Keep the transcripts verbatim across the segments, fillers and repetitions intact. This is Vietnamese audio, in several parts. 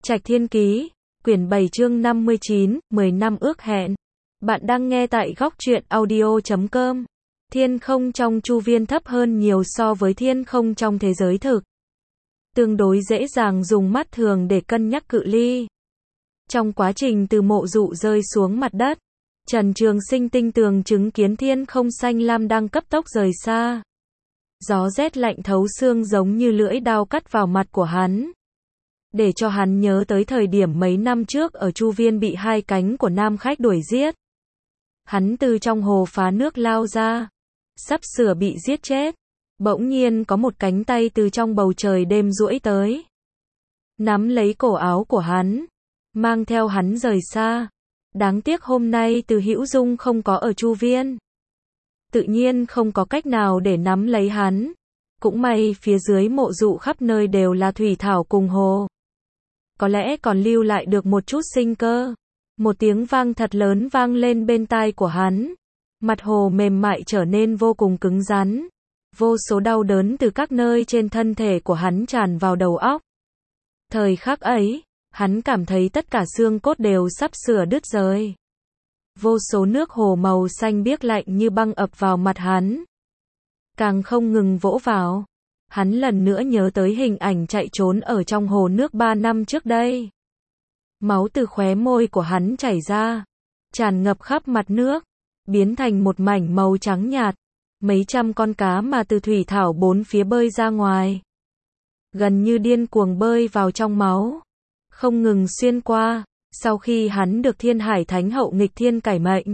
Trạch Thiên Ký, quyển bảy chương năm mươi chín, mười năm ước hẹn. Bạn đang nghe tại góc truyện audio chấm com. Thiên không trong chu viên thấp hơn nhiều so với thiên không trong thế giới thực. Tương đối dễ dàng dùng mắt thường để cân nhắc cự ly. Trong quá trình từ mộ dụ rơi xuống mặt đất, Trần Trường Sinh tinh tường chứng kiến thiên không xanh lam đang cấp tốc rời xa. Gió rét lạnh thấu xương giống như lưỡi dao cắt vào mặt của hắn. Để cho hắn nhớ tới thời điểm mấy năm trước ở chu viên bị hai cánh của nam khách đuổi giết. Hắn từ trong hồ phá nước lao ra, sắp sửa bị giết chết. Bỗng nhiên có một cánh tay từ trong bầu trời đêm duỗi tới, nắm lấy cổ áo của hắn, mang theo hắn rời xa. Đáng tiếc hôm nay Từ Hữu Dung không có ở chu viên, tự nhiên không có cách nào để nắm lấy hắn. Cũng may phía dưới mộ dụ khắp nơi đều là thủy thảo cùng hồ, có lẽ còn lưu lại được một chút sinh cơ. Một tiếng vang thật lớn vang lên bên tai của hắn. Mặt hồ mềm mại trở nên vô cùng cứng rắn. Vô số đau đớn từ các nơi trên thân thể của hắn tràn vào đầu óc. Thời khắc ấy, hắn cảm thấy tất cả xương cốt đều sắp sửa đứt rời. Vô số nước hồ màu xanh biếc lạnh như băng ập vào mặt hắn, càng không ngừng vỗ vào. Hắn lần nữa nhớ tới hình ảnh chạy trốn ở trong hồ nước ba năm trước đây. Máu từ khóe môi của hắn chảy ra, tràn ngập khắp mặt nước, biến thành một mảnh màu trắng nhạt. Mấy trăm con cá mà từ thủy thảo bốn phía bơi ra ngoài, gần như điên cuồng bơi vào trong máu, không ngừng xuyên qua. Sau khi hắn được Thiên Hải Thánh Hậu nghịch thiên cải mệnh,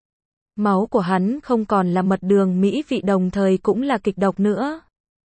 máu của hắn không còn là mật đường mỹ vị, đồng thời cũng là kịch độc nữa.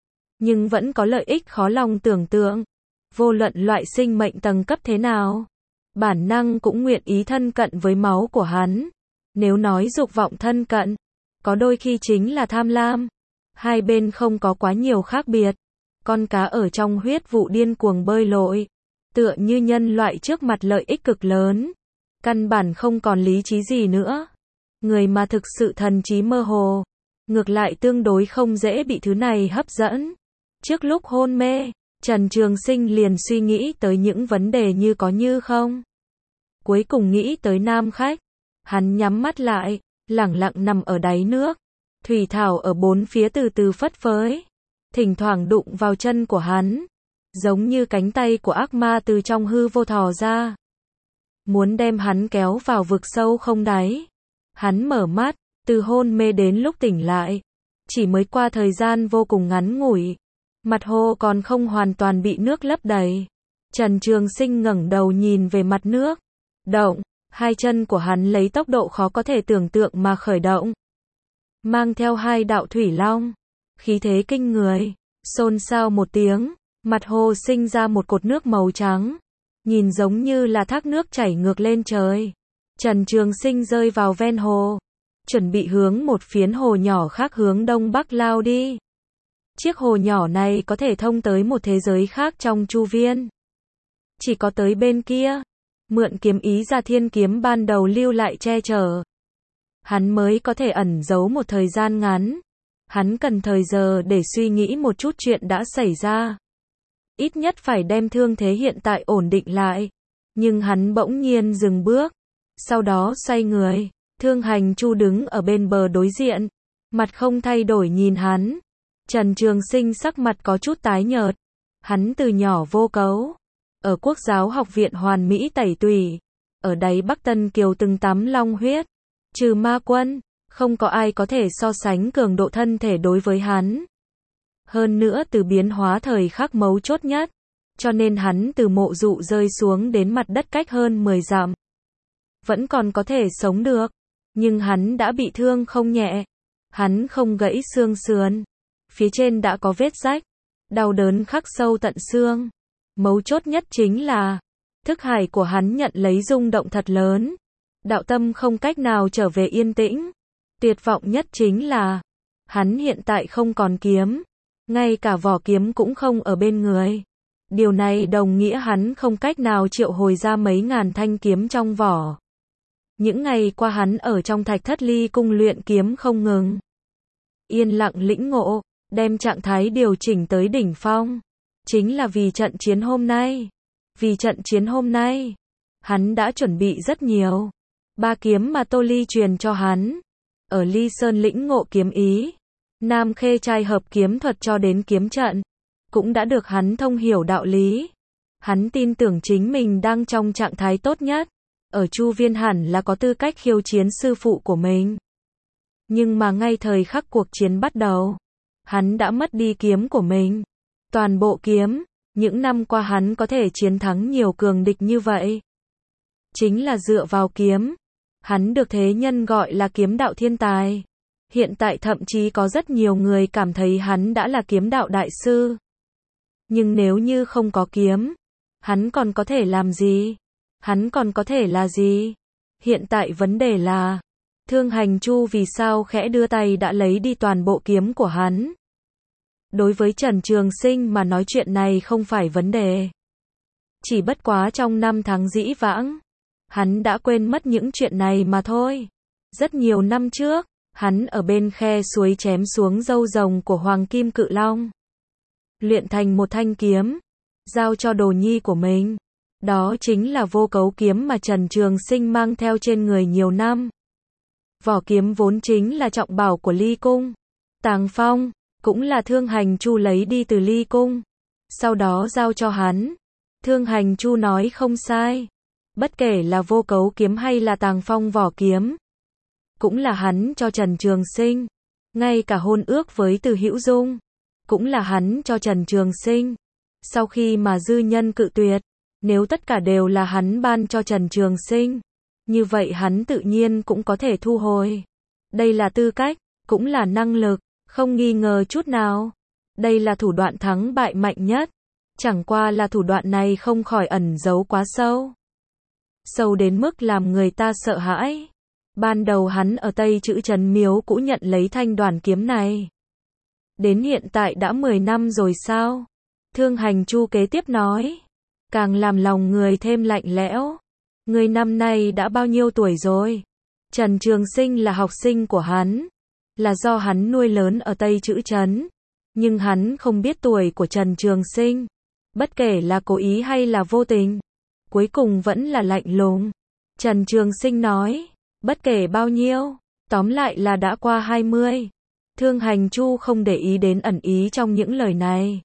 Nhưng vẫn có lợi ích khó lòng tưởng tượng. Vô luận loại sinh mệnh tầng cấp thế nào, bản năng cũng nguyện ý thân cận với máu của hắn. Nếu nói dục vọng thân cận, có đôi khi chính là tham lam. Hai bên không có quá nhiều khác biệt. Con cá ở trong huyết vụ điên cuồng bơi lội, tựa như nhân loại trước mặt lợi ích cực lớn, căn bản không còn lý trí gì nữa. Người mà thực sự thần trí mơ hồ, ngược lại tương đối không dễ bị thứ này hấp dẫn. Trước lúc hôn mê, Trần Trường Sinh liền suy nghĩ tới những vấn đề như có như không. Cuối cùng nghĩ tới nam khách. Hắn nhắm mắt lại, lẳng lặng nằm ở đáy nước. Thủy thảo ở bốn phía từ từ phất phới, thỉnh thoảng đụng vào chân của hắn, giống như cánh tay của ác ma từ trong hư vô thò ra, muốn đem hắn kéo vào vực sâu không đáy. Hắn mở mắt, từ hôn mê đến lúc tỉnh lại, chỉ mới qua thời gian vô cùng ngắn ngủi. Mặt hồ còn không hoàn toàn bị nước lấp đầy. Trần Trường Sinh ngẩng đầu nhìn về mặt nước. Động, hai chân của hắn lấy tốc độ khó có thể tưởng tượng mà khởi động, mang theo hai đạo thủy long, khí thế kinh người. Xôn xao một tiếng, mặt hồ sinh ra một cột nước màu trắng, nhìn giống như là thác nước chảy ngược lên trời. Trần Trường Sinh rơi vào ven hồ, chuẩn bị hướng một phiến hồ nhỏ khác hướng đông bắc lao đi. Chiếc hồ nhỏ này có thể thông tới một thế giới khác trong chu viên. Chỉ có tới bên kia, mượn kiếm ý Gia Thiên kiếm ban đầu lưu lại che chở, hắn mới có thể ẩn giấu một thời gian ngắn. Hắn cần thời giờ để suy nghĩ một chút chuyện đã xảy ra, ít nhất phải đem thương thế hiện tại ổn định lại. Nhưng hắn bỗng nhiên dừng bước, sau đó xoay người. Thương Hành Chu đứng ở bên bờ đối diện, mặt không thay đổi nhìn hắn. Trần Trường Sinh sắc mặt có chút tái nhợt. Hắn từ nhỏ vô cấu, ở Quốc giáo học viện hoàn mỹ tẩy tùy, ở đáy Bắc Tân Kiều từng tắm long huyết, trừ ma quân, không có ai có thể so sánh cường độ thân thể đối với hắn. Hơn nữa từ biến hóa thời khắc mấu chốt nhất, cho nên hắn từ mộ dụ rơi xuống đến mặt đất cách hơn mười dặm, vẫn còn có thể sống được. Nhưng hắn đã bị thương không nhẹ. Hắn không gãy xương sườn, phía trên đã có vết rách, đau đớn khắc sâu tận xương. Mấu chốt nhất chính là, thức hải của hắn nhận lấy rung động thật lớn. Đạo tâm không cách nào trở về yên tĩnh. Tuyệt vọng nhất chính là, hắn hiện tại không còn kiếm, ngay cả vỏ kiếm cũng không ở bên người. Điều này đồng nghĩa hắn không cách nào triệu hồi ra mấy ngàn thanh kiếm trong vỏ. Những ngày qua hắn ở trong Thạch Thất Ly cung luyện kiếm không ngừng, yên lặng lĩnh ngộ, đem trạng thái điều chỉnh tới đỉnh phong, chính là vì trận chiến hôm nay. Vì trận chiến hôm nay, hắn đã chuẩn bị rất nhiều. Ba kiếm mà Tô Ly truyền cho hắn. Ở Ly Sơn lĩnh ngộ kiếm ý. Nam Khê trai hợp kiếm thuật cho đến kiếm trận. Cũng đã được hắn thông hiểu đạo lý. Hắn tin tưởng chính mình đang trong trạng thái tốt nhất. Ở Chu Viên hẳn là có tư cách khiêu chiến sư phụ của mình. Nhưng mà ngay thời khắc cuộc chiến bắt đầu, hắn đã mất đi kiếm của mình. Toàn bộ kiếm, những năm qua hắn có thể chiến thắng nhiều cường địch như vậy. Chính là dựa vào kiếm. Hắn được thế nhân gọi là kiếm đạo thiên tài. Hiện tại thậm chí có rất nhiều người cảm thấy hắn đã là kiếm đạo đại sư. Nhưng nếu như không có kiếm, hắn còn có thể làm gì? Hắn còn có thể là gì? Hiện tại vấn đề là, Thương Hành Chu vì sao khẽ đưa tay đã lấy đi toàn bộ kiếm của hắn? Đối với Trần Trường Sinh mà nói chuyện này không phải vấn đề. Chỉ bất quá trong năm tháng dĩ vãng, hắn đã quên mất những chuyện này mà thôi. Rất nhiều năm trước, hắn ở bên khe suối chém xuống râu rồng của Hoàng Kim Cự Long. Luyện thành một thanh kiếm, giao cho đồ nhi của mình. Đó chính là vô cấu kiếm mà Trần Trường Sinh mang theo trên người nhiều năm. Vỏ kiếm vốn chính là trọng bảo của Ly Cung. Tàng Phong, cũng là Thương Hành Chu lấy đi từ Ly Cung. Sau đó giao cho hắn. Thương Hành Chu nói không sai. Bất kể là vô cấu kiếm hay là Tàng Phong vỏ kiếm, cũng là hắn cho Trần Trường Sinh. Ngay cả hôn ước với Từ Hữu Dung, cũng là hắn cho Trần Trường Sinh. Sau khi mà dư nhân cự tuyệt, nếu tất cả đều là hắn ban cho Trần Trường Sinh, như vậy hắn tự nhiên cũng có thể thu hồi. Đây là tư cách, cũng là năng lực, không nghi ngờ chút nào. Đây là thủ đoạn thắng bại mạnh nhất. Chẳng qua là thủ đoạn này không khỏi ẩn giấu quá sâu. Sâu đến mức làm người ta sợ hãi. Ban đầu hắn ở Tây Trữ Trấn Miếu cũ nhận lấy thanh đoàn kiếm này. Đến hiện tại đã mười năm rồi sao? Thương Hành Chu kế tiếp nói. Càng làm lòng người thêm lạnh lẽo. Người năm nay đã bao nhiêu tuổi rồi? Trần Trường Sinh là học sinh của hắn. Là do hắn nuôi lớn ở Tây Trữ Trấn. Nhưng hắn không biết tuổi của Trần Trường Sinh. Bất kể là cố ý hay là vô tình, cuối cùng vẫn là lạnh lùng. Trần Trường Sinh nói. Bất kể bao nhiêu, tóm lại là đã qua hai mươi. Thương Hành Chu không để ý đến ẩn ý trong những lời này.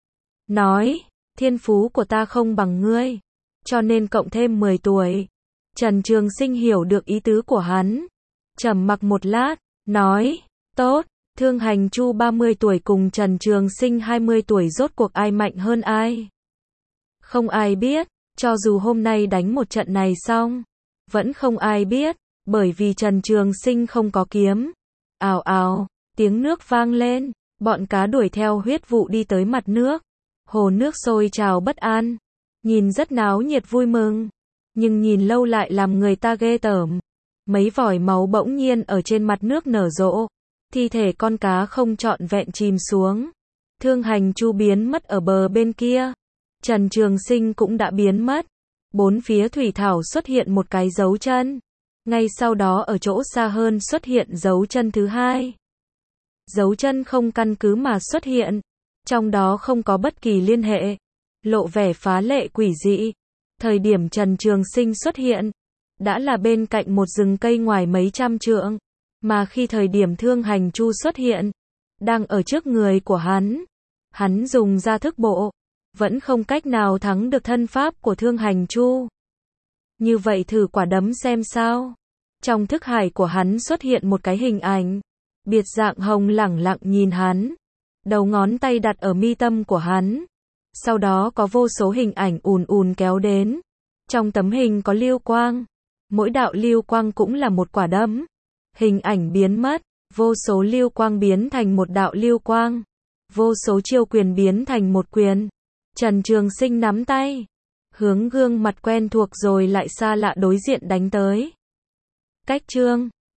Nói, thiên phú của ta không bằng ngươi, cho nên cộng thêm mười tuổi. Trần Trường Sinh hiểu được ý tứ của hắn. Trầm mặc một lát, nói, tốt, Thương Hành Chu ba mươi tuổi cùng Trần Trường Sinh hai mươi tuổi rốt cuộc ai mạnh hơn ai? Không ai biết, cho dù hôm nay đánh một trận này xong, vẫn không ai biết. Bởi vì Trần Trường Sinh không có kiếm. Ào ào, tiếng nước vang lên, bọn cá đuổi theo huyết vụ đi tới mặt nước. Hồ nước sôi trào bất an, nhìn rất náo nhiệt vui mừng, nhưng nhìn lâu lại làm người ta ghê tởm. Mấy vòi máu bỗng nhiên ở trên mặt nước nở rộ, thi thể con cá không trọn vẹn chìm xuống. Thương Hành Chu biến mất ở bờ bên kia, Trần Trường Sinh cũng đã biến mất. Bốn phía thủy thảo xuất hiện một cái dấu chân. Ngay sau đó ở chỗ xa hơn xuất hiện dấu chân thứ hai. Dấu chân không căn cứ mà xuất hiện, trong đó không có bất kỳ liên hệ, lộ vẻ phá lệ quỷ dị. Thời điểm Trần Trường Sinh xuất hiện, đã là bên cạnh một rừng cây ngoài mấy trăm trượng, mà khi thời điểm Thương Hành Chu xuất hiện, đang ở trước người của hắn. Hắn dùng ra thức bộ, vẫn không cách nào thắng được thân pháp của Thương Hành Chu. Như vậy thử quả đấm xem sao. Trong thức hải của hắn xuất hiện một cái hình ảnh. Biệt dạng hồng lẳng lặng nhìn hắn. Đầu ngón tay đặt ở mi tâm của hắn. Sau đó có vô số hình ảnh ùn ùn kéo đến. Trong tấm hình có lưu quang. Mỗi đạo lưu quang cũng là một quả đấm. Hình ảnh biến mất. Vô số lưu quang biến thành một đạo lưu quang. Vô số chiêu quyền biến thành một quyền. Trần Trường Sinh nắm tay. Hướng gương mặt quen thuộc rồi lại xa lạ đối diện đánh tới. Cách chương